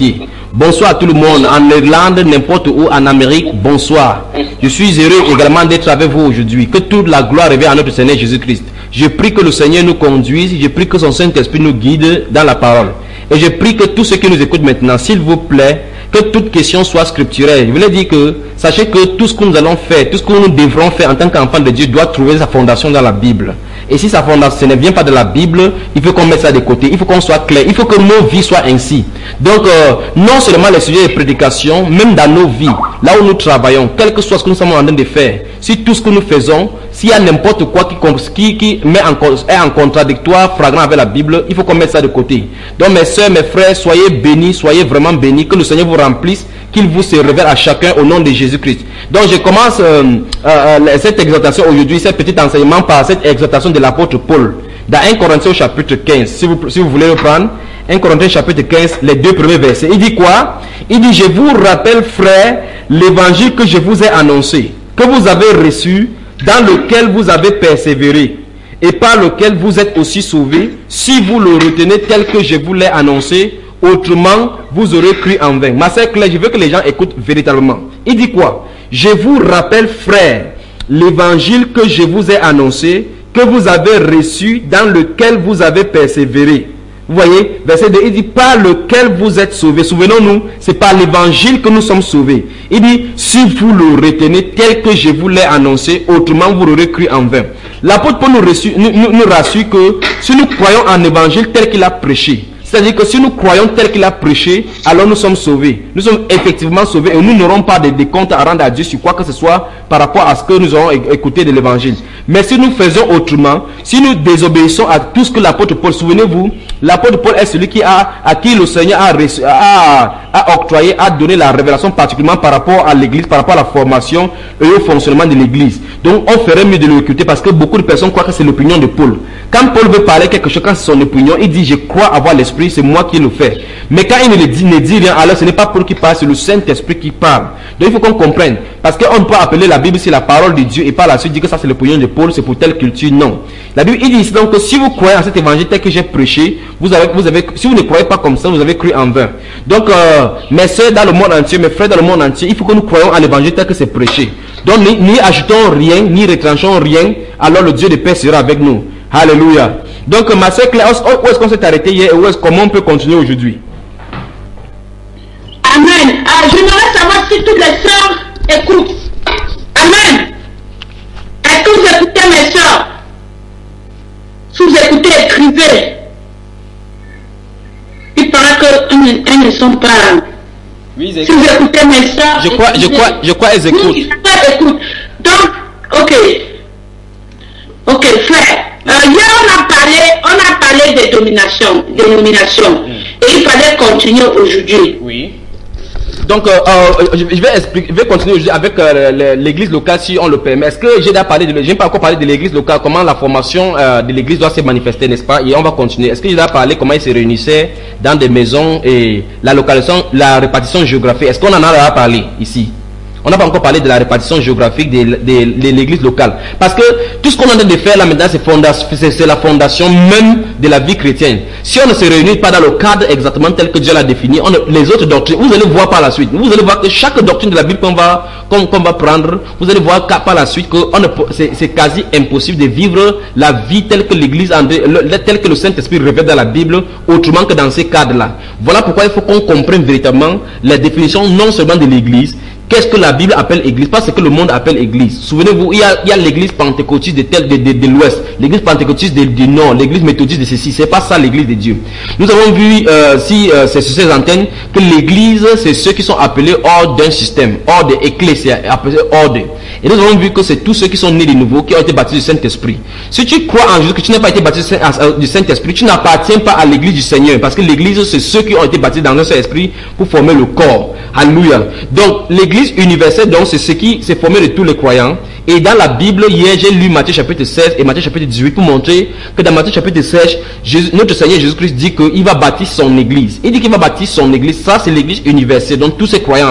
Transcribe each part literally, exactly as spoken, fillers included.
entier. Bonsoir à tout le monde, en Irlande, n'importe où, en Amérique, bonsoir. Je suis heureux également d'être avec vous aujourd'hui. Que toute la gloire revienne à notre Seigneur Jésus-Christ. Je prie que le Seigneur nous conduise, je prie que son Saint-Esprit nous guide dans la parole. Et je prie que tous ceux qui nous écoutent maintenant, s'il vous plaît, que toute question soit scripturelle. Je voulais dire que, sachez que tout ce que nous allons faire, tout ce que nous devrons faire en tant qu'enfants de Dieu doit trouver sa fondation dans la Bible. Et si sa fondation ne vient pas de la Bible, il faut qu'on mette ça de côté, il faut qu'on soit clair, il faut que nos vies soient ainsi. Donc, euh, non seulement les sujets de prédication, même dans nos vies, là où nous travaillons, quel que soit ce que nous sommes en train de faire, si tout ce que nous faisons, s'il y a n'importe quoi qui, qui, qui met en, est en contradictoire, flagrant avec la Bible, il faut qu'on mette ça de côté. Donc mes soeurs, mes frères, soyez bénis, soyez vraiment bénis, que le Seigneur vous remplisse, qu'il vous se révèle à chacun au nom de Jésus-Christ. Donc je commence euh, euh, cette exhortation aujourd'hui, ce petit enseignement par cette exhortation de l'apôtre Paul. Dans un Corinthiens chapitre quinze, si vous, si vous voulez le prendre, un Corinthiens chapitre quinze, les deux premiers versets. Il dit quoi? Il dit, je vous rappelle frères, l'évangile que je vous ai annoncé, que vous avez reçu, dans lequel vous avez persévéré, et par lequel vous êtes aussi sauvés, si vous le retenez tel que je vous l'ai annoncé, autrement vous aurez cru en vain. Ma sœur Claire, je veux que les gens écoutent véritablement. Il dit quoi? Je vous rappelle frères, l'évangile que je vous ai annoncé, que vous avez reçu, dans lequel vous avez persévéré. Vous voyez, verset deux, il dit par lequel vous êtes sauvés. Souvenons-nous, c'est par l'évangile que nous sommes sauvés. Il dit, si vous le retenez tel que je vous l'ai annoncé, autrement vous l'aurez cru en vain. L'apôtre Paul nous, reçu, nous, nous, nous rassure que si nous croyons en évangile tel qu'il a prêché, c'est-à-dire que si nous croyons tel qu'il a prêché, alors nous sommes sauvés. Nous sommes effectivement sauvés et nous n'aurons pas de décompte à rendre à Dieu sur quoi que ce soit par rapport à ce que nous aurons écouté de l'évangile. Mais si nous faisons autrement, si nous désobéissons à tout ce que l'apôtre Paul, souvenez-vous, l'apôtre Paul est celui qui a, à qui le Seigneur a, reçu, a, a octroyé, a donné la révélation particulièrement par rapport à l'église, par rapport à la formation et au fonctionnement de l'église. Donc on ferait mieux de l'écouter parce que beaucoup de personnes croient que c'est l'opinion de Paul. Quand Paul veut parler quelque chose, quand c'est son opinion, il dit je crois avoir l'esprit, c'est moi qui le fais. Mais quand il ne dit, ne dit rien, alors ce n'est pas Paul qui parle, c'est le Saint-Esprit qui parle. Donc il faut qu'on comprenne. Parce qu'on peut appeler la Bible c'est la parole de Dieu et par la suite dire que ça c'est l'opinion de Paul, c'est pour telle culture. Non. La Bible il dit ici donc que si vous croyez en cet évangile tel que j'ai prêché, vous avez, vous avez, si vous ne croyez pas comme ça, vous avez cru en vain. Donc euh, mes soeurs dans le monde entier, mes frères dans le monde entier, il faut que nous croyons à l'évangile tel que c'est prêché. Donc ni, ni ajoutons rien, ni retranchons rien, alors le Dieu de paix sera avec nous. Alléluia. Donc ma soeur Claire, où est-ce qu'on s'est arrêté hier et où est-ce, comment on peut continuer aujourd'hui? Amen. Ah, j'aimerais savoir si toutes les sœurs écoutent. Amen. Est-ce que vous écoutez mes sœurs? Si vous écoutez, écrivez. Il paraît qu'elles ne sont pas. Oui, si vous écoutez mes sœurs, je crois, je crois, je crois elles écoutent. Oui, elles écoutent. Donc, ok. Ok, frère. Euh, hier, on a parlé, on a parlé de domination, de nomination. Mm. Et il fallait continuer aujourd'hui. Oui. Donc, euh, euh, je vais expliquer, je vais continuer aujourd'hui avec euh, l'église locale si on le permet. Est-ce que j'ai déjà parlé de, j'ai pas encore parlé de l'église locale, comment la formation euh, de l'église doit se manifester, n'est-ce pas? Et on va continuer. Est-ce que j'ai déjà parlé comment ils se réunissaient dans des maisons et la localisation, la répartition géographique? Est-ce qu'on en a déjà parlé ici? On n'a pas encore parlé de la répartition géographique de, de, de l'église locale. Parce que tout ce qu'on est en train de faire là maintenant, c'est la fondation même de la vie chrétienne. Si on ne se réunit pas dans le cadre exactement tel que Dieu l'a défini, on, les autres doctrines, vous allez voir par la suite, vous allez voir que chaque doctrine de la Bible qu'on va, qu'on, qu'on va prendre, vous allez voir par la suite que c'est quasi impossible de vivre la vie telle que l'église, telle que le Saint-Esprit révèle dans la Bible, autrement que dans ces cadres-là. Voilà pourquoi il faut qu'on comprenne véritablement la définition non seulement de l'église. Qu'est-ce que la Bible appelle église? Pas ce que le monde appelle église. Souvenez-vous, il y a, il y a l'église pentecôtiste de, tel, de, de, de l'ouest, l'église pentecôtiste de, du nord, l'église méthodiste de ceci. C'est pas ça l'église de Dieu. Nous avons vu, euh, si euh, c'est sur ces antennes, que l'église, c'est ceux qui sont appelés hors d'un système, hors de ecclésia, appelés hors de. Et nous avons vu que c'est tous ceux qui sont nés de nouveau, qui ont été baptisés du Saint-Esprit. Si tu crois en Jésus, que tu n'as pas été baptisé du Saint-Esprit, tu n'appartiens pas à l'église du Seigneur. Parce que l'église, c'est ceux qui ont été baptisés dans un Saint-Esprit pour former le corps. Alléluia. Donc, l'église universelle, donc, c'est ce qui s'est formé de tous les croyants. Et dans la Bible, hier, j'ai lu Matthieu chapitre seize et Matthieu chapitre dix-huit pour montrer que dans Matthieu chapitre seize, Jésus, notre Seigneur Jésus-Christ dit qu'il va bâtir son église. Il dit qu'il va bâtir son église. Ça, c'est l'église universelle. Donc, tous ces croyants-là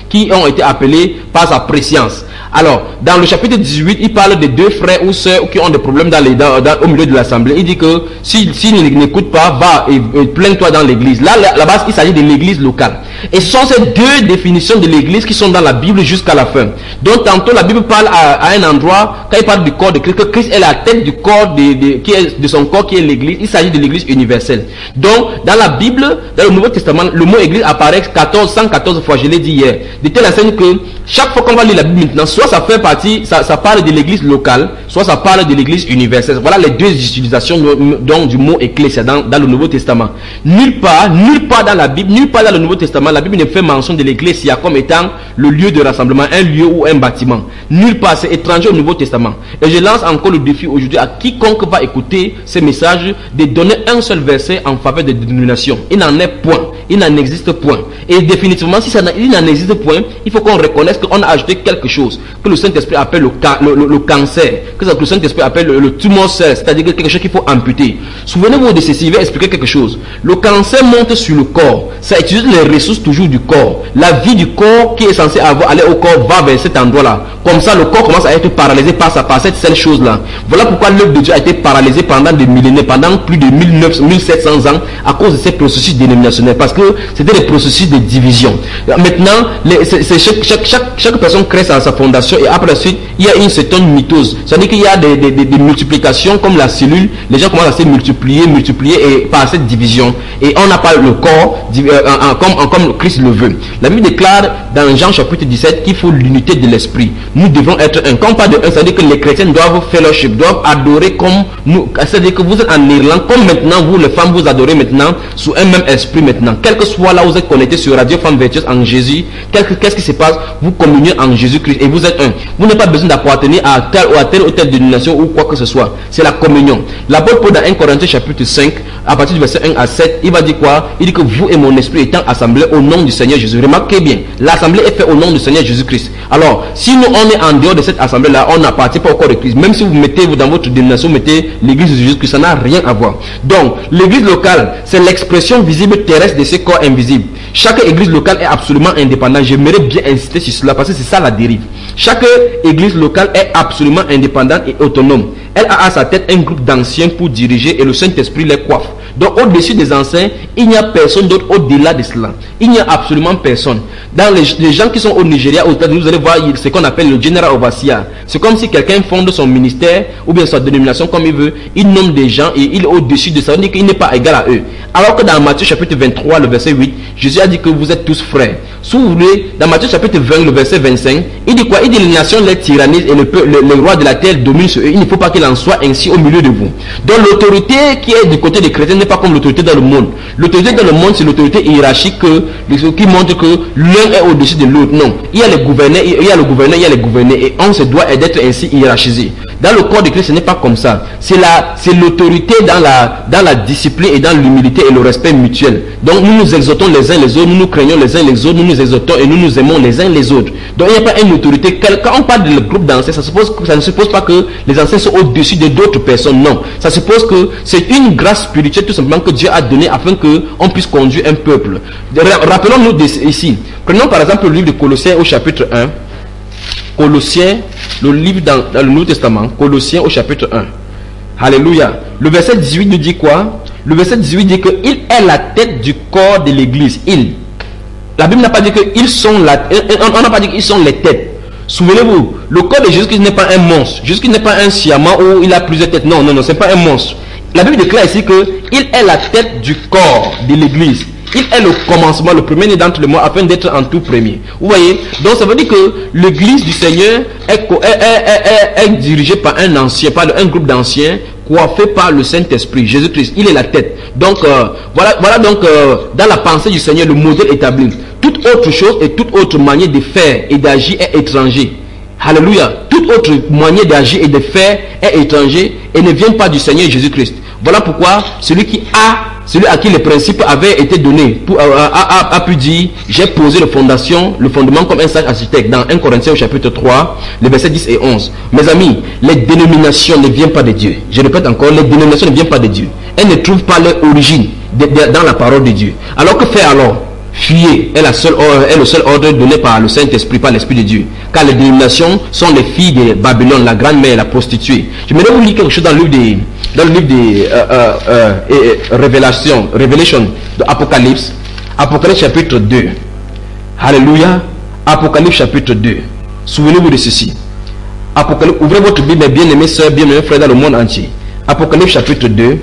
qui ont été appelés par sa préscience. Alors, dans le chapitre dix-huit, il parle de deux frères ou sœurs qui ont des problèmes dans les, dans, dans, au milieu de l'assemblée. Il dit que s'ils si, si n'écoutent pas, va et, et plains-toi dans l'église. Là, là, là-bas, il s'agit de l'église locale. Et ce sont ces deux définitions de l'église qui sont dans la Bible jusqu'à la fin. Donc, tantôt, la Bible parle à, à un endroit, quand il parle du corps de Christ, que Christ est la tête du corps de, de, qui est, de son corps qui est l'église. Il s'agit de l'église universelle. Donc, dans la Bible, dans le Nouveau Testament, le mot église apparaît quatorze, cent quatorze fois, je l'ai dit hier. De telle enseigne que chaque fois qu'on va lire la Bible maintenant, soit ça fait partie, ça, ça parle de l'église locale, soit ça parle de l'église universelle. Voilà les deux utilisations donc, du mot ecclésia dans, dans le Nouveau Testament. Nulle part, nulle part dans la Bible, nulle part dans le Nouveau Testament, la Bible ne fait mention de l'ecclésia comme étant le lieu de rassemblement, un lieu ou un bâtiment. Nulle part, c'est étranger au Nouveau Testament. Et je lance encore le défi aujourd'hui à quiconque va écouter ces messages de donner un seul verset en faveur des dénominations. Il n'en est point. Il n'en existe point. Et définitivement, si ça il n'en existe point, il faut qu'on reconnaisse qu'on a ajouté quelque chose que le Saint-Esprit appelle le, le, le, le cancer, que le Saint-Esprit appelle le, le tumor cell, c'est-à-dire quelque chose qu'il faut amputer. Souvenez-vous de ceci, je vais expliquer quelque chose. Le cancer monte sur le corps, ça utilise les ressources toujours du corps. La vie du corps qui est censée avoir, aller au corps va vers cet endroit-là. Comme ça, le corps commence à être paralysé par, sa, par cette seule chose-là. Voilà pourquoi l'œuvre de Dieu a été paralysée pendant des millénaires, pendant plus de mille neuf cents, mille sept cents ans, à cause de ces processus dénominationnels, parce que c'était des processus de division. Maintenant, les, c'est, c'est chaque, chaque, chaque, chaque personne crée sa, sa fondation, et après la suite, il y a une certaine mitose. C'est-à-dire qu'il y a des, des, des, des multiplications comme la cellule, les gens commencent à se multiplier, multiplier et par cette division. Et on n'a pas le corps euh, comme, comme Christ le veut. La Bible déclare dans Jean chapitre dix-sept qu'il faut l'unité de l'esprit. Nous devons être un. Quand on parle de un, c'est-à-dire que les chrétiens doivent fellowship, doivent adorer comme nous. C'est-à-dire que vous êtes en Irlande, comme maintenant, vous les femmes, vous adorez maintenant sous un même esprit maintenant. Quel que soit là où vous êtes connecté sur Radio Femme Vertueuse en Jésus, qu'est-ce qui se passe? Vous communiez en Jésus-Christ et vous êtes un. Vous n'avez pas besoin d'appartenir à telle ou à telle ou telle dénomination ou quoi que ce soit. C'est la communion. L'apôtre Paul dans un Corinthiens chapitre cinq, à partir du verset un à sept, il va dire quoi? Il dit que vous et mon esprit étant assemblés au nom du Seigneur Jésus. Remarquez bien, l'assemblée est faite au nom du Seigneur Jésus-Christ. Alors, si nous on est en dehors de cette assemblée-là, on n'appartient pas au corps de Christ. Même si vous mettez vous dans votre dénomination, vous mettez l'église de Jésus-Christ, ça n'a rien à voir. Donc, l'église locale, c'est l'expression visible terrestre de ce corps invisible. Chaque église locale est absolument indépendante. J'aimerais bien insister sur cela parce que c'est ça la dérive. Chaque église locale est absolument indépendante et autonome. Elle a à sa tête un groupe d'anciens pour diriger et le Saint-Esprit les coiffe. Donc au-dessus des anciens, il n'y a personne d'autre au-delà de cela. Il n'y a absolument personne. Dans les, les gens qui sont au Nigeria, aux États-Unis, vous allez voir ce qu'on appelle le General Overseer. C'est comme si quelqu'un fonde son ministère ou bien sa dénomination comme il veut. Il nomme des gens et il est au-dessus de ça. On dit qu'il n'est pas égal à eux. Alors que dans Matthieu chapitre vingt-trois, le verset huit, Jésus a dit que vous êtes tous frères. Si vous voulez, dans Matthieu chapitre vingt, le verset vingt-cinq, il dit quoi? Il dit les nations les tyrannisent et le, le, le roi de la terre domine sur eux. Il ne faut pas qu'il en soit ainsi au milieu de vous. Donc l'autorité qui est du côté des chrétiens n'est pas comme l'autorité dans le monde. L'autorité dans le monde, c'est l'autorité hiérarchique que, qui montre que l'un est au-dessus de l'autre. Non. Il y a les gouverneurs, il y a le gouverneur, il y a les gouvernés et on se doit d'être ainsi hiérarchisé. Dans le corps de Christ, ce n'est pas comme ça. C'est la, c'est l'autorité dans la, dans la discipline et dans l'humilité et le respect mutuel. Donc nous nous exhortons les uns les autres, nous nous craignons les uns les autres, nous nous exhortons et nous nous aimons les uns les autres. Donc il n'y a pas une autorité. Quand on parle de groupe d'anciens, ça, suppose, ça ne suppose pas que les anciens sont au-dessus de d'autres personnes. Non. Ça suppose que c'est une grâce spirituelle tout simplement que Dieu a donnée afin qu'on puisse conduire un peuple. Rappelons-nous ici. Prenons par exemple le livre de Colossiens au chapitre un. Colossiens, le livre dans, dans le Nouveau Testament, Colossiens au chapitre un. Alléluia. Le verset dix-huit nous dit quoi? Le verset dix-huit dit qu'il est la tête du corps de l'église. Il. La Bible n'a pas dit qu'ils sont la, on n'a pas dit qu'ils sont les têtes. Souvenez-vous, le corps de Jésus-Christ n'est pas un monstre. Jésus-Christ n'est pas un siaman où il a plusieurs têtes. Non, non, non, c'est pas un monstre. La Bible déclare ici qu'il est la tête du corps de l'église. Il est le commencement, le premier né d'entre les morts, afin d'être en tout premier. Vous voyez? Donc ça veut dire que l'église du Seigneur est, est, est, est, est dirigée par un ancien, par un groupe d'anciens, coiffé par le Saint-Esprit, Jésus-Christ. Il est la tête. Donc euh, voilà, voilà donc euh, dans la pensée du Seigneur, le modèle établi. Toute autre chose et toute autre manière de faire et d'agir est étranger. Alléluia. Toute autre manière d'agir et de faire est étranger et ne vient pas du Seigneur Jésus-Christ. Voilà pourquoi celui qui a, celui à qui les principes avaient été donnés, pour, a, a, a, a pu dire, j'ai posé le fondation, le fondement comme un sage architecte dans un Corinthiens au chapitre trois, les versets dix et onze. Mes amis, les dénominations ne viennent pas de Dieu. Je répète encore, les dénominations ne viennent pas de Dieu. Elles ne trouvent pas leur origine de, de, dans la parole de Dieu. Alors que faire alors? Fuyez est, la seule, est le seul ordre donné par le Saint-Esprit, par l'Esprit de Dieu. Car les dénominations sont les filles de Babylone, la grande mère, la prostituée. Je vais vous lire quelque chose dans le livre des, dans le livre des euh, euh, euh, euh, Révélations, Revelation de Apocalypse. Apocalypse chapitre deux. Alléluia. Apocalypse chapitre deux. Souvenez-vous de ceci. Apocalypse, ouvrez votre Bible, mes bien-aimés sœurs, bien-aimés frères dans le monde entier. Apocalypse chapitre deux.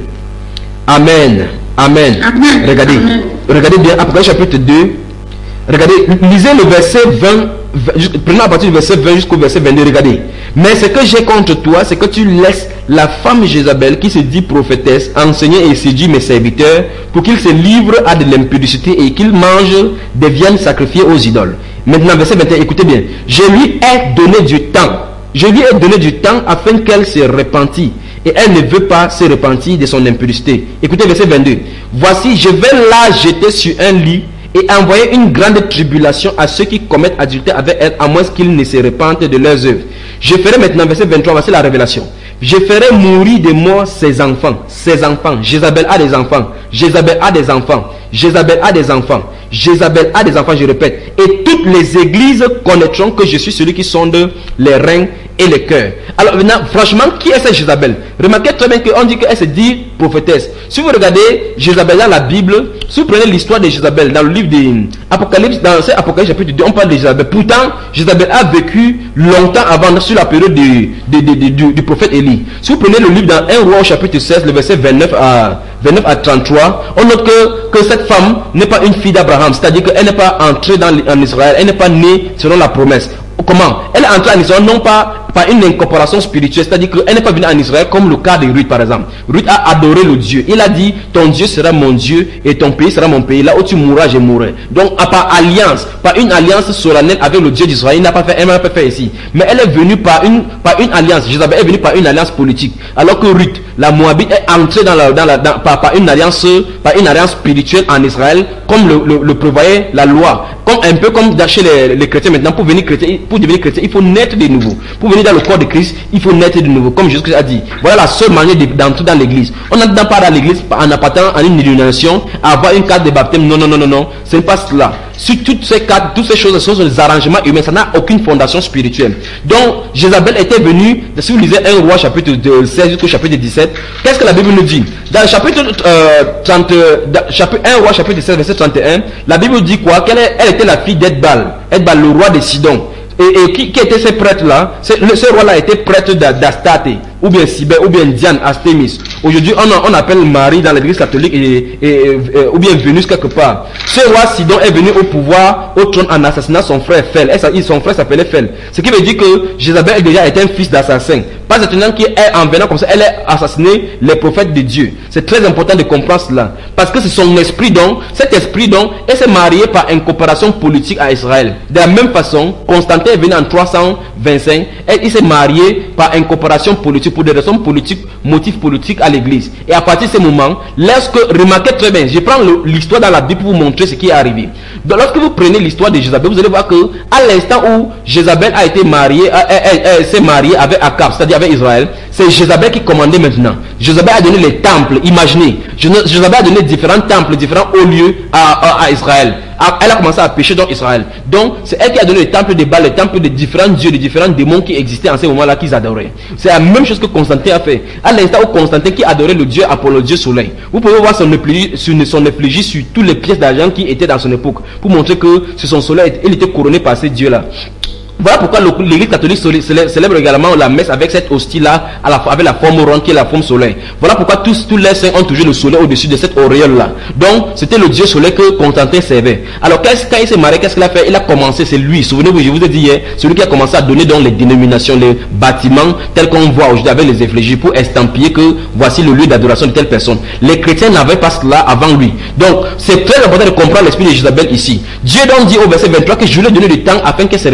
Amen. Amen. Amen. Regardez. Amen. Regardez bien, Apocalypse chapitre deux. Regardez, lisez le verset vingt. Prenez à partir du verset vingt jusqu'au verset vingt-deux. Regardez. Mais ce que j'ai contre toi, c'est que tu laisses la femme Jézabel, qui se dit prophétesse, enseigner et séduire mes serviteurs pour qu'ils se livrent à de l'impudicité et qu'ils mangent des viandes sacrifiées aux idoles. Maintenant, verset vingt et un, écoutez bien. Je lui ai donné du temps. Je lui ai donné du temps afin qu'elle se repentisse. Et elle ne veut pas se repentir de son impudicité. Écoutez verset vingt-deux. Voici, je vais la jeter sur un lit et envoyer une grande tribulation à ceux qui commettent adultère avec elle, à moins qu'ils ne se repentent de leurs œuvres. Je ferai maintenant, verset vingt-trois, voici la révélation. Je ferai mourir de mort ses enfants. Ses enfants. Jézabel a des enfants. Jézabel a des enfants. Jézabel a des enfants. Jézabel a des enfants, je répète. Et toutes les églises connaîtront que je suis celui qui sonde les reins et les cœurs. Alors maintenant, franchement, qui est cette Jézabel? Remarquez très bien qu'on dit qu'elle se dit prophétesse. Si vous regardez Jézabel dans la Bible, si vous prenez l'histoire de Jézabel dans le livre d'Apocalypse, dans cet Apocalypse chapitre deux, on parle de Jézabel. Pourtant, Jézabel a vécu longtemps avant, sur la période du, du, du, du, du prophète Élie. Si vous prenez le livre dans un roi au chapitre seize, le verset vingt-neuf à trente-trois, on note que, que cette femme n'est pas une fille d'Abraham, c'est-à-dire qu'elle n'est pas entrée dans, en Israël, elle n'est pas née selon la promesse. Comment? Elle est entrée en Israël non pas par une incorporation spirituelle, c'est-à-dire qu'elle n'est pas venue en Israël comme le cas de Ruth par exemple. Ruth a adoré le Dieu. Il a dit, ton Dieu sera mon Dieu et ton pays sera mon pays. Là où tu mourras, je mourrai. Donc par alliance, par une alliance solennelle avec le Dieu d'Israël, il n'a pas fait, elle n'a pas fait ici. Mais elle est venue par une, par une alliance. Jézabel est venue par une alliance politique. Alors que Ruth, la Moabite, est entrée dans la, dans la, dans, par, par une alliance, par une alliance spirituelle en Israël, comme le, le, le prévoyait la loi. Comme, un peu comme chez les, les chrétiens maintenant, pour venir chrétien, pour devenir chrétien, il faut naître de nouveau. Pour venir dans le corps de Christ, il faut naître de nouveau. Comme Jésus a dit, voilà la seule manière d'entrer dans l'église. On n'entre pas dans l'église en appartenant à une dénomination, à avoir une carte de baptême. Non, non, non, non, non. Ce n'est pas cela. Sur toutes ces cartes, toutes ces choses, ce sont des arrangements humains. Ça n'a aucune fondation spirituelle. Donc, Jézabel était venue, si vous lisez un roi chapitre seize jusqu'au chapitre dix-sept, qu'est-ce que la Bible nous dit? Dans le chapitre, euh, trente, dans, chapitre un roi chapitre seize, verset trente et un, la Bible dit quoi? Qu'elle est, elle était la fille d'Edbal, Edbal, le roi de Sidon. Et, et qui, qui étaient ces prêtres-là? Ce roi-là était prêtre d'Astarte, ou bien Cybèle, ou bien Diane, Astémis. Aujourd'hui, on, on appelle Marie dans l'église catholique, et, et, et, ou bien Vénus quelque part. Ce roi Sidon est venu au pouvoir, au trône, en assassinant son frère Fel. Et son frère s'appelait Fel. Ce qui veut dire que Jézabel déjà était un fils d'assassin. Pas étonnant qu'en venant comme ça, elle ait assassiné les prophètes de Dieu. C'est très important de comprendre cela. Parce que c'est son esprit donc, cet esprit donc, elle s'est mariée par incorporation politique à Israël. De la même façon, Constantin est venu en trois cent vingt-cinq, et il s'est marié par incorporation politique pour des raisons politiques, motifs politiques à l'église. Et à partir de ce moment, lorsque, remarquez très bien, je prends l'histoire dans la Bible pour vous montrer ce qui est arrivé. Donc lorsque vous prenez l'histoire de Jézabel, vous allez voir que à l'instant où Jézabel a été mariée, elle, elle, elle s'est mariée avec Akab, c'est-à-dire avec Israël, c'est Jézabel qui commandait maintenant. Jézabel a donné les temples, imaginez. Jézabel a donné différents temples, différents hauts lieux à, à, à Israël. Elle a commencé à pécher dans Israël. Donc c'est elle qui a donné les temples de Baal, les temples de différents dieux, de différents démons qui existaient en ce moment-là qu'ils adoraient. C'est la même chose que Constantin a fait. À l'instant où Constantin qui adorait le dieu Apollo, le dieu soleil, vous pouvez voir son effigie son effigie sur toutes les pièces d'argent qui étaient dans son époque, pour montrer que sur son soleil, il était couronné par ces dieux-là. Voilà pourquoi l'église catholique célèbre également la messe avec cette hostie-là, avec la forme ronde qui est la forme soleil. Voilà pourquoi tous, tous les saints ont toujours le soleil au-dessus de cette auréole-là. Donc, c'était le dieu soleil que Constantin servait. Alors, quand il s'est marié, qu'est-ce qu'il a fait? Il a commencé, c'est lui, souvenez-vous, je vous ai dit hier, celui qui a commencé à donner donc les dénominations, les bâtiments, tels qu'on voit aujourd'hui avec les effigies, pour estampiller que voici le lieu d'adoration de telle personne. Les chrétiens n'avaient pas cela avant lui. Donc, c'est très important de comprendre l'esprit de Jézabel ici. Dieu donc dit au verset vingt-trois que je lui ai donné du temps afin qu'elle se répande un peu par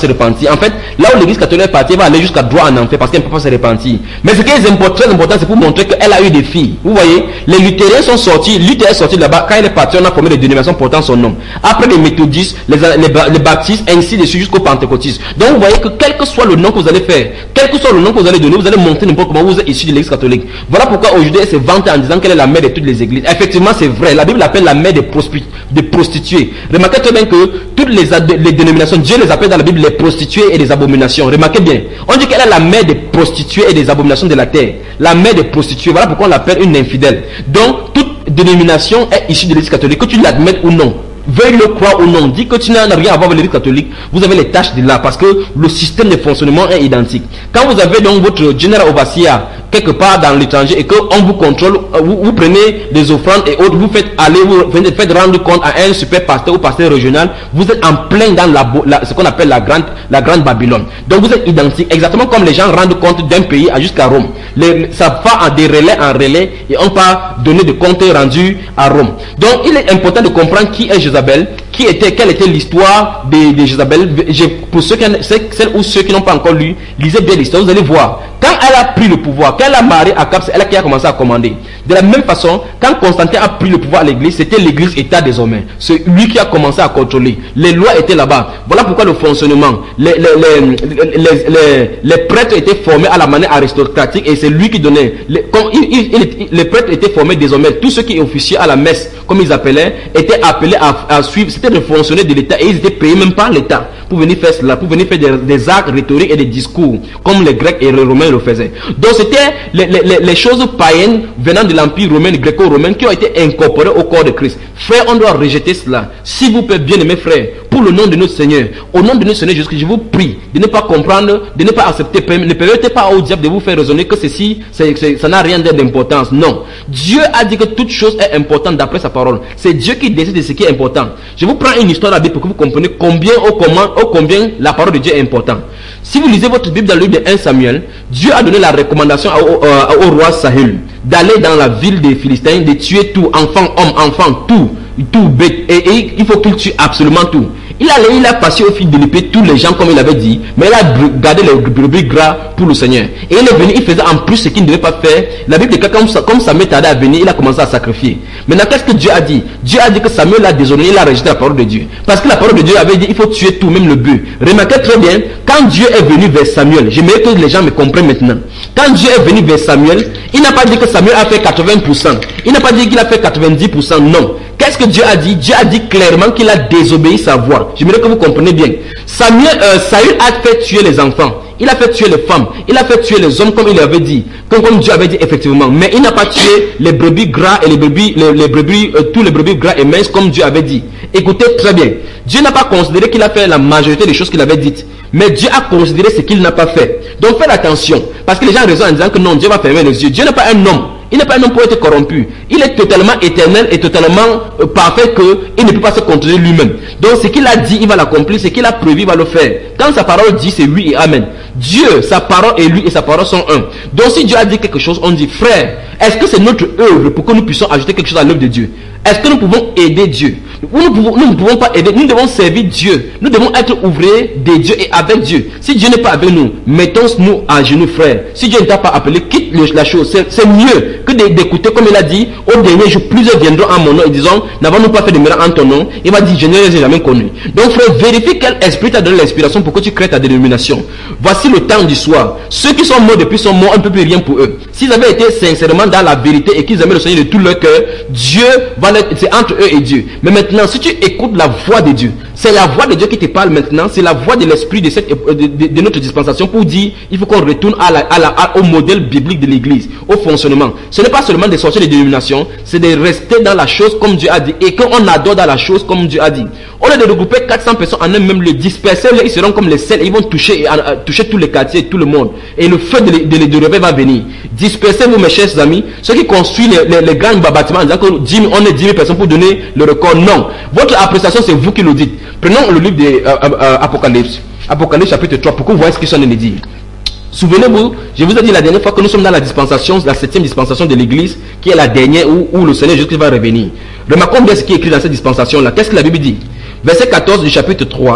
se repentir. En fait, là où l'église catholique est partie, elle va aller jusqu'à droit en enfer parce qu'elle ne peut pas se repentir. Mais ce qui est important, très important, c'est pour montrer qu'elle a eu des filles. Vous voyez, les luthériens sont sortis, Luther est sorti de là-bas, quand il est parti, on a formé des dénominations portant son nom. Après les méthodistes, les, les, les baptistes, ainsi de suite jusqu'aux pentecôtistes. Donc vous voyez que quel que soit le nom que vous allez faire, quel que soit le nom que vous allez donner, vous allez montrer n'importe comment vous êtes issu de l'église catholique. Voilà pourquoi aujourd'hui elle se vante en disant qu'elle est la mère de toutes les églises. Effectivement, c'est vrai. La Bible l'appelle la mère des, des prostituées. Remarquez très bien que toutes les, les dénominations, Dieu les appelle dans la Bible les prostituées et les abominations. Remarquez bien. On dit qu'elle est la mère des prostituées et des abominations de la terre. La mère des prostituées. Voilà pourquoi on l'appelle une infidèle. Donc, toute dénomination est issue de l'église catholique, que tu l'admettes ou non. Veuille le croire ou non, dit que tu n'as rien à voir avec l'église catholique, vous avez les tâches de là parce que le système de fonctionnement est identique. Quand vous avez donc votre general overseer quelque part dans l'étranger et qu'on vous contrôle, vous, vous prenez des offrandes et autres, vous faites aller, vous faites rendre compte à un super pasteur ou pasteur régional, vous êtes en plein dans la, la, ce qu'on appelle la grande, la grande Babylone. Donc vous êtes identique, exactement comme les gens rendent compte d'un pays jusqu'à Rome. Les, ça va en des relais en relais et on peut donner des comptes rendus à Rome. Donc il est important de comprendre qui est Jézabel, qui était, quelle était l'histoire de, de Jézabel. Pour ceux qui, celles ou ceux qui n'ont pas encore lu, lisez bien l'histoire, vous allez voir. Quand elle a pris le pouvoir, quand elle a marié Akab, c'est elle qui a commencé à commander. De la même façon, quand Constantin a pris le pouvoir à l'église, c'était l'église État désormais. C'est lui qui a commencé à contrôler. Les lois étaient là-bas. Voilà pourquoi le fonctionnement, les, les, les, les, les, les prêtres étaient formés à la manière aristocratique et c'est lui qui donnait. Les, comme il, il, il, les prêtres étaient formés désormais. Tous ceux qui officiaient à la messe, comme ils appelaient, étaient appelés à, à suivre. C'était de fonctionner de l'État et ils étaient payés même par l'État pour venir faire cela, pour venir faire des, des actes rhétoriques et des discours, comme les Grecs et les Romains le faisaient. Donc c'était les, les, les choses païennes venant de l'Empire romain, gréco-romain, qui ont été incorporées au corps de Christ. Frère, on doit rejeter cela. S'il vous plaît, bien aimés frères, pour le nom de notre Seigneur, au nom de notre Seigneur Jésus-Christ, je vous prie de ne pas comprendre, de ne pas accepter, ne permettez pas au diable de vous faire raisonner que ceci, c'est, c'est, ça n'a rien d'importance. Non. Dieu a dit que toute chose est importante d'après sa parole. C'est Dieu qui décide de ce qui est important. Je vous prends une histoire de la Bible pour que vous compreniez combien, au comment, au combien la parole de Dieu est importante. Si vous lisez votre Bible dans le livre de un Samuel, Dieu a donné la recommandation au, au, au roi Saül d'aller dans la ville des Philistins, de tuer tout, enfant, homme, enfant, tout, tout bête, et, et il faut qu'il tue absolument tout. Il a, il a passé au fil de l'épée tous les gens comme il avait dit, mais il a gardé les brebis gras pour le Seigneur. Et il est venu, il faisait en plus ce qu'il ne devait pas faire. La Bible dit que comme, comme Samuel tardait à venir, il a commencé à sacrifier. Maintenant, qu'est-ce que Dieu a dit? Dieu a dit que Samuel a déshonoré, il a rejeté la parole de Dieu. Parce que la parole de Dieu avait dit, il faut tuer tout, même le bœuf. Remarquez très bien, quand Dieu est venu vers Samuel, j'aimerais que les gens me comprennent maintenant. Quand Dieu est venu vers Samuel, il n'a pas dit que Samuel a fait quatre-vingts pour cent. Il n'a pas dit qu'il a fait quatre-vingt-dix pour cent, non. Qu'est-ce que Dieu a dit? Dieu a dit clairement qu'il a désobéi sa voix. J'aimerais que vous compreniez bien. Samuel, euh, Saül a fait tuer les enfants. Il a fait tuer les femmes. Il a fait tuer les hommes comme il avait dit. Comme, comme Dieu avait dit effectivement. Mais il n'a pas tué les brebis gras et les brebis, les, les brebis, euh, tous les brebis gras et minces comme Dieu avait dit. Écoutez très bien. Dieu n'a pas considéré qu'il a fait la majorité des choses qu'il avait dites. Mais Dieu a considéré ce qu'il n'a pas fait. Donc faites attention. Parce que les gens raisonnent en disant que non, Dieu va fermer les yeux. Dieu n'est pas un homme. Il n'est pas un homme pour être corrompu. Il est totalement éternel et totalement euh, parfait qu'il ne peut pas se contrôler lui-même. Donc ce qu'il a dit, il va l'accomplir. Ce qu'il a prévu, il va le faire. Quand sa parole dit, c'est oui et amen. Dieu, sa parole et lui et sa parole sont un. Donc si Dieu a dit quelque chose, on dit frère, est-ce que c'est notre œuvre pour que nous puissions ajouter quelque chose à l'œuvre de Dieu? Est-ce que nous pouvons aider Dieu? Nous ne pouvons, nous ne pouvons pas aider, nous devons servir Dieu. Nous devons être ouvriers de Dieu et avec Dieu. Si Dieu n'est pas avec nous, mettons-nous à genoux, frère. Si Dieu ne t'a pas appelé, quitte la chose. C'est mieux que d'écouter, comme il a dit, au dernier jour, plusieurs viendront en mon nom et disons, n'avons-nous pas fait de miracles en ton nom? Il va dire, je ne les ai jamais connus. Donc, frère, vérifie quel esprit t'a donné l'inspiration pour que tu crées ta dénomination. Voici le temps du soir. Ceux qui sont morts depuis sont morts, on ne peut plus rien pour eux. S'ils avaient été sincèrement dans la vérité et qu'ils aimaient le Seigneur de tout leur cœur, Dieu va l'être, c'est entre eux et Dieu. Mais maintenant, si tu écoutes la voix de Dieu, c'est la voix de Dieu qui te parle maintenant, c'est la voix de l'esprit de, cette, de, de, de notre dispensation pour dire, il faut qu'on retourne à la, à la, à, au modèle biblique de l'église, au fonctionnement. Ce n'est pas seulement de sortir des dénominations, c'est de rester dans la chose comme Dieu a dit et qu'on adore dans la chose comme Dieu a dit. Au lieu de regrouper quatre cents personnes en un même lieu, disperser, ils seront comme les sels, ils vont toucher, à, à, toucher tous les quartiers, tout le monde. Et le feu de, de, de, de réveil va venir. Dispersez-vous, mes chers amis, ceux qui construisent les, les, les grands bâtiments en disant que dix mille, on est dix mille personnes pour donner le record. Non. Votre appréciation, c'est vous qui le dites. Prenons le livre de euh, euh, Apocalypse. Apocalypse chapitre trois, pour que vous voyez ce qu'ils sont en train de dire. Souvenez-vous, je vous ai dit la dernière fois que nous sommes dans la dispensation, la septième dispensation de l'église, qui est la dernière où, où le Seigneur Jésus va revenir. Remarquons bien ce qui est écrit dans cette dispensation-là. Qu'est-ce que la Bible dit? Verset quatorze du chapitre trois.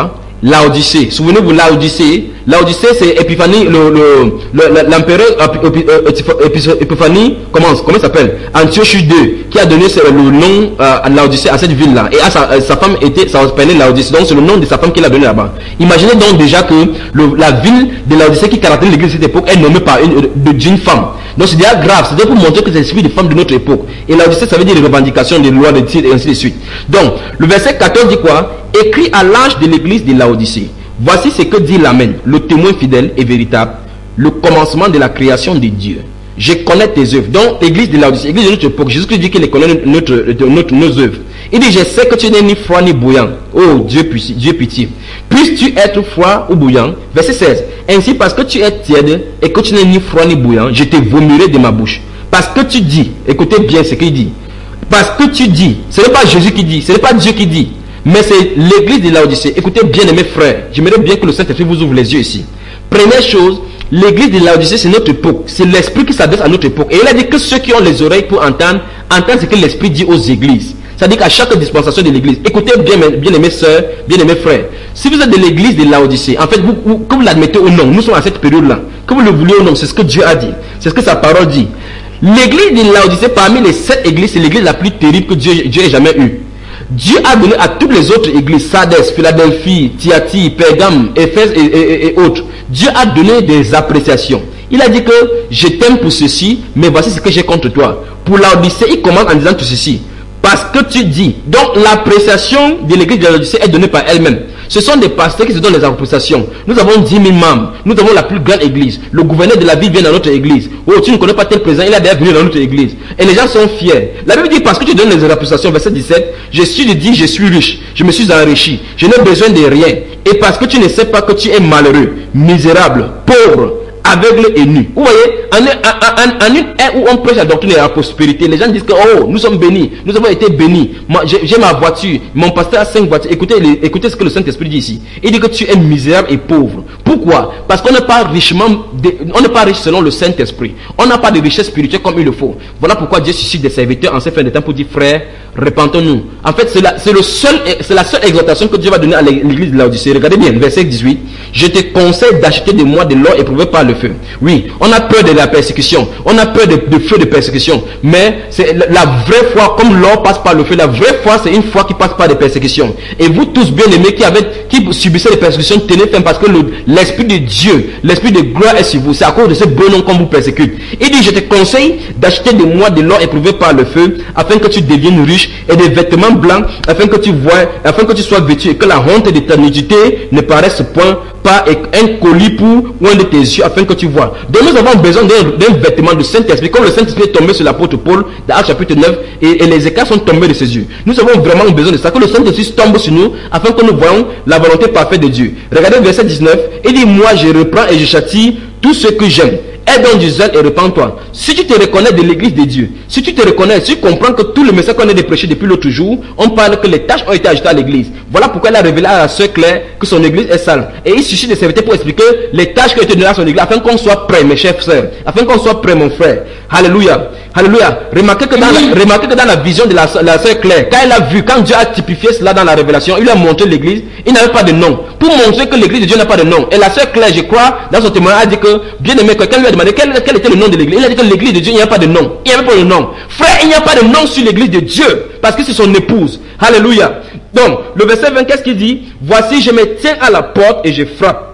Laodicée. Souvenez-vous, Laodicée. Laodicée, c'est Épiphanie, le, le, l'empereur Épiphanie, comment, comment il s'appelle? Antioche deux, qui a donné le nom euh, à Laodicée, à cette ville-là. Et à sa, sa femme était, ça s'appelait Laodicée. Donc c'est le nom de sa femme qu'il a donné là-bas. Imaginez donc déjà que le, la ville de Laodicée qui caractérise l'église de cette époque est nommée par une, d'une femme. Donc c'est déjà grave. C'est pour montrer que c'est l'esprit de femme de notre époque. Et Laodicée, ça veut dire les revendications des lois, des titres et ainsi de suite. Donc, le verset quatorze dit quoi? Écrit à l'ange de l'église de Laodicée. Voici ce que dit l'Amen, le témoin fidèle et véritable, le commencement de la création de Dieu. Je connais tes œuvres. Donc, l'église de Laodicée, l'église de notre époque, Jésus-Christ dit qu'il connaît notre, notre, notre, nos œuvres. Il dit, je sais que tu n'es ni froid ni bouillant. Oh, Dieu, Dieu pitié. Puisses-tu être froid ou bouillant? Verset seize. Ainsi, parce que tu es tiède et que tu n'es ni froid ni bouillant, je te vomirai de ma bouche. Parce que tu dis, écoutez bien ce qu'il dit. Parce que tu dis, ce n'est pas Jésus qui dit, ce n'est pas Dieu qui dit. Mais c'est l'église de Laodicée. Écoutez bien, mes frères. J'aimerais bien que le Saint-Esprit vous ouvre les yeux ici. Première chose, l'église de Laodicée, c'est notre époque. C'est l'esprit qui s'adresse à notre époque. Et il a dit que ceux qui ont les oreilles pour entendre, entendent ce que l'esprit dit aux églises. C'est-à-dire qu'à chaque dispensation de l'église, écoutez bien, bien aimés sœurs, bien aimés frères. Si vous êtes de l'église de Laodicée, en fait, vous, vous, que vous l'admettez ou non, nous sommes à cette période-là. Que vous le vouliez ou non, c'est ce que Dieu a dit. C'est ce que sa parole dit. L'église de Laodicée, parmi les sept églises, c'est l'église la plus terrible que Dieu, Dieu ait jamais eue. Dieu a donné à toutes les autres églises, Sardes, Philadelphie, Thyatire, Pergame, Éphèse et, et, et autres, Dieu a donné des appréciations. Il a dit que je t'aime pour ceci, mais voici ce que j'ai contre toi. Pour Laodicée, il commence en disant tout ceci. Parce que tu dis. Donc l'appréciation de l'église de Laodicée est donnée par elle-même. Ce sont des pasteurs qui se donnent les appréciations. Nous avons dix mille membres. Nous avons la plus grande église. Le gouverneur de la ville vient dans notre église. Oh, tu ne connais pas tel président, il a déjà venu dans notre église. Et les gens sont fiers. La Bible dit parce que tu donnes les appréciations, verset dix-sept, je suis dit, je suis riche, je me suis enrichi, je n'ai besoin de rien. Et parce que tu ne sais pas que tu es malheureux, misérable, pauvre, aveugle et nu. Vous voyez, en, en, en, en une ère où on prêche la doctrine de la prospérité, les gens disent que oh, nous sommes bénis, nous avons été bénis. J'ai ma voiture, mon pasteur a cinq voitures. Écoutez, écoutez ce que le Saint-Esprit dit ici. Il dit que tu es misérable et pauvre. Pourquoi? Parce qu'on n'est pas richement, de, on n'est pas riche selon le Saint-Esprit. On n'a pas de richesse spirituelle comme il le faut. Voilà pourquoi Dieu suscite des serviteurs en ces fins de temps pour dire frère, repentons-nous. En fait, c'est la, c'est le seul, c'est la seule exhortation que Dieu va donner à l'église de Laodicée. Regardez bien, verset dix-huit. Je te conseille d'acheter de moi de l'or éprouvé par le feu. Oui, on a peur de la persécution, on a peur de, de feu de persécution, mais c'est la, la vraie foi, comme l'or passe par le feu, la vraie foi c'est une foi qui passe par des persécutions. Et vous tous bien aimés qui avez, qui subissez les persécutions, tenez ferme parce que le, l'esprit de Dieu, l'esprit de gloire est sur vous. C'est à cause de ce bon nom qu'on vous persécute. Il dit, je te conseille d'acheter de moi de l'or éprouvé par le feu, afin que tu deviennes riche, et des vêtements blancs, afin que tu vois, afin que tu sois vêtu et que la honte de ta nudité ne paraisse point, pas un colis pour loin de tes yeux, afin que tu vois. Donc nous avons besoin d'un vêtement du Saint-Esprit, comme le Saint-Esprit est tombé sur l'apôtre Paul dans Actes chapitre neuf, et, et les écarts sont tombés de ses yeux. Nous avons vraiment besoin de ça, que le Saint-Esprit tombe sur nous, afin que nous voyons la volonté parfaite de Dieu. Regardez verset dix-neuf, il dit, moi je reprends et je châtie tous ceux que j'aime. Aie donc du zèle et repens-toi. Si tu te reconnais de l'église de Dieu, si tu te reconnais, si tu comprends que tout le message qu'on a prêché depuis l'autre jour, on parle que les tâches ont été ajoutées à l'église. Voilà pourquoi il a révélé à la sœur Claire que son église est sale. Et il suffit de servir pour expliquer les tâches qui ont été données à son église, afin qu'on soit prêt, mes chers sœurs, afin qu'on soit prêt, mon frère. Alléluia. Alléluia. Remarquez que dans la, remarquez que dans la vision de la, la sœur Claire, quand elle a vu, quand Dieu a typifié cela dans la révélation, il lui a montré l'église, il n'avait pas de nom. Pour montrer que l'église de Dieu n'a pas de nom. Et la sœur Claire, je crois, dans son témoignage, a dit que, bien aimé, quelqu'un lui a demandé quel, quel était le nom de l'église. Il a dit que l'église de Dieu, il n'y a pas de nom. Il n'y avait pas de nom. Frère, il n'y a pas de nom sur l'église de Dieu. Parce que c'est son épouse. Alléluia. Donc, le verset vingt, qu'est-ce qu'il dit? Voici, je me tiens à la porte et je frappe.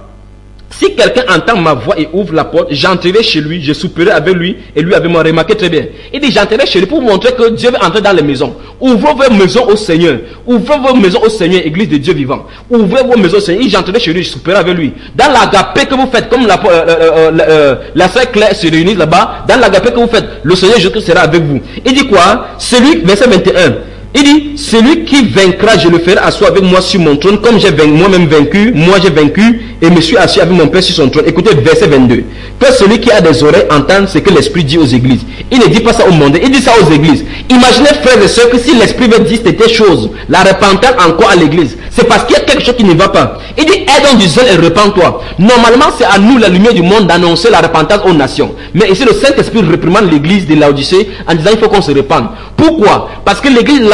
Si quelqu'un entend ma voix et ouvre la porte, j'entrerai chez lui, je souperai avec lui et lui avec moi. Remarquez très bien. Il dit, j'entrerai chez lui pour montrer que Dieu veut entrer dans les maisons. Ouvrez vos maisons au Seigneur. Ouvrez vos maisons au Seigneur, église de Dieu vivant. Ouvrez vos maisons au Seigneur. Il dit, j'entrerai chez lui, je souperai avec lui. Dans l'agapé que vous faites, comme la, euh, euh, euh, la sœur Claire se réunit là-bas, dans l'agapé que vous faites, le Seigneur Jésus sera avec vous. Il dit quoi? Celui, verset vingt et un. Il dit, celui qui vaincra, je le ferai asseoir avec moi sur mon trône, comme j'ai moi-même vaincu, moi j'ai vaincu, et me suis assis avec mon Père sur son trône. Écoutez, verset vingt-deux. Que celui qui a des oreilles entende ce que l'Esprit dit aux églises. Il ne dit pas ça au monde, il dit ça aux églises. Imaginez, frères et sœurs, que si l'Esprit veut dire cette chose, la repentance encore à l'église, c'est parce qu'il y a quelque chose qui ne va pas. Il dit, aie donc du zèle et repens-toi. Normalement, c'est à nous, la lumière du monde, d'annoncer la repentance aux nations. Mais ici, le Saint-Esprit réprimande l'église de Laodicée en disant, il faut qu'on se repente. Pourquoi? Parce que l'église de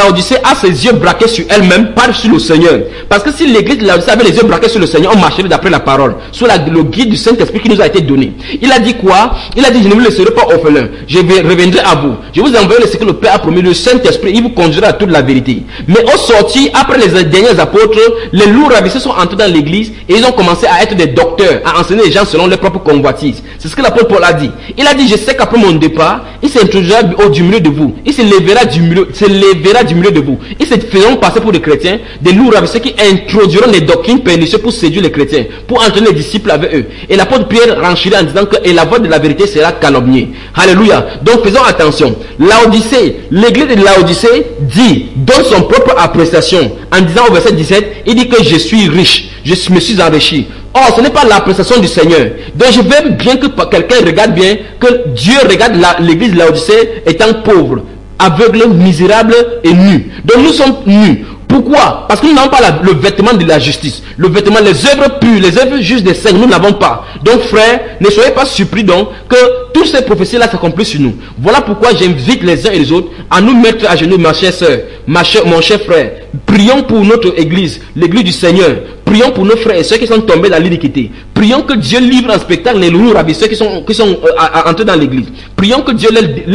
Laodicée a ses yeux braqués sur elle-même, pas sur le Seigneur. Parce que si l'église de Laodicée avait les yeux braqués sur le Seigneur, on marcherait d'après la parole, sous la, le guide du Saint-Esprit qui nous a été donné. Il a dit quoi? Il a dit, je ne vous laisserai pas orphelin, je reviendrai à vous. Je vous enverrai ce que le Père a promis, le Saint-Esprit, il vous conduira à toute la vérité. Mais au sorti, après les derniers apôtres, les loups ravissés sont entrés dans l'église et ils ont commencé à être des docteurs, à enseigner les gens selon leurs propres convoitises. C'est ce que l'apôtre Paul a dit. Il a dit, je sais qu'après mon départ, il s'introduira au du milieu de vous. Il se lèvera du milieu, se lèvera du milieu de vous. Ils se feront passer pour des chrétiens, des loups ravissés qui introduiront des doctrines pernicieuses pour séduire les chrétiens, pour entraîner les disciples avec eux. Et l'apôtre Pierre renchira en disant que et la voix de la vérité sera calomniée. Alléluia. Donc faisons attention. Laodicée, l'église de Laodicée dit, donne son propre appréciation en disant au verset dix-sept, il dit que je suis riche, je me suis enrichi. Or, ce n'est pas l'appréciation du Seigneur. Donc, je veux bien que quelqu'un regarde bien que Dieu regarde l'église de Laodicée étant pauvre, aveugle, misérable et nu. Donc, nous sommes nus. Pourquoi? Parce que nous n'avons pas la, le vêtement de la justice, le vêtement, les œuvres pures, les œuvres justes des saints, nous n'avons pas. Donc, frères, ne soyez pas surpris donc que toutes ces prophéties-là s'accomplissent sur nous. Voilà pourquoi j'invite les uns et les autres à nous mettre à genoux, ma chère sœur, ma chère, mon cher frère. Prions pour notre église, l'église du Seigneur. Prions pour nos frères et ceux qui sont tombés dans l'iniquité. Prions que Dieu livre en spectacle les loups ravisseurs qui sont, qui sont euh, entrés dans l'église. Prions que Dieu les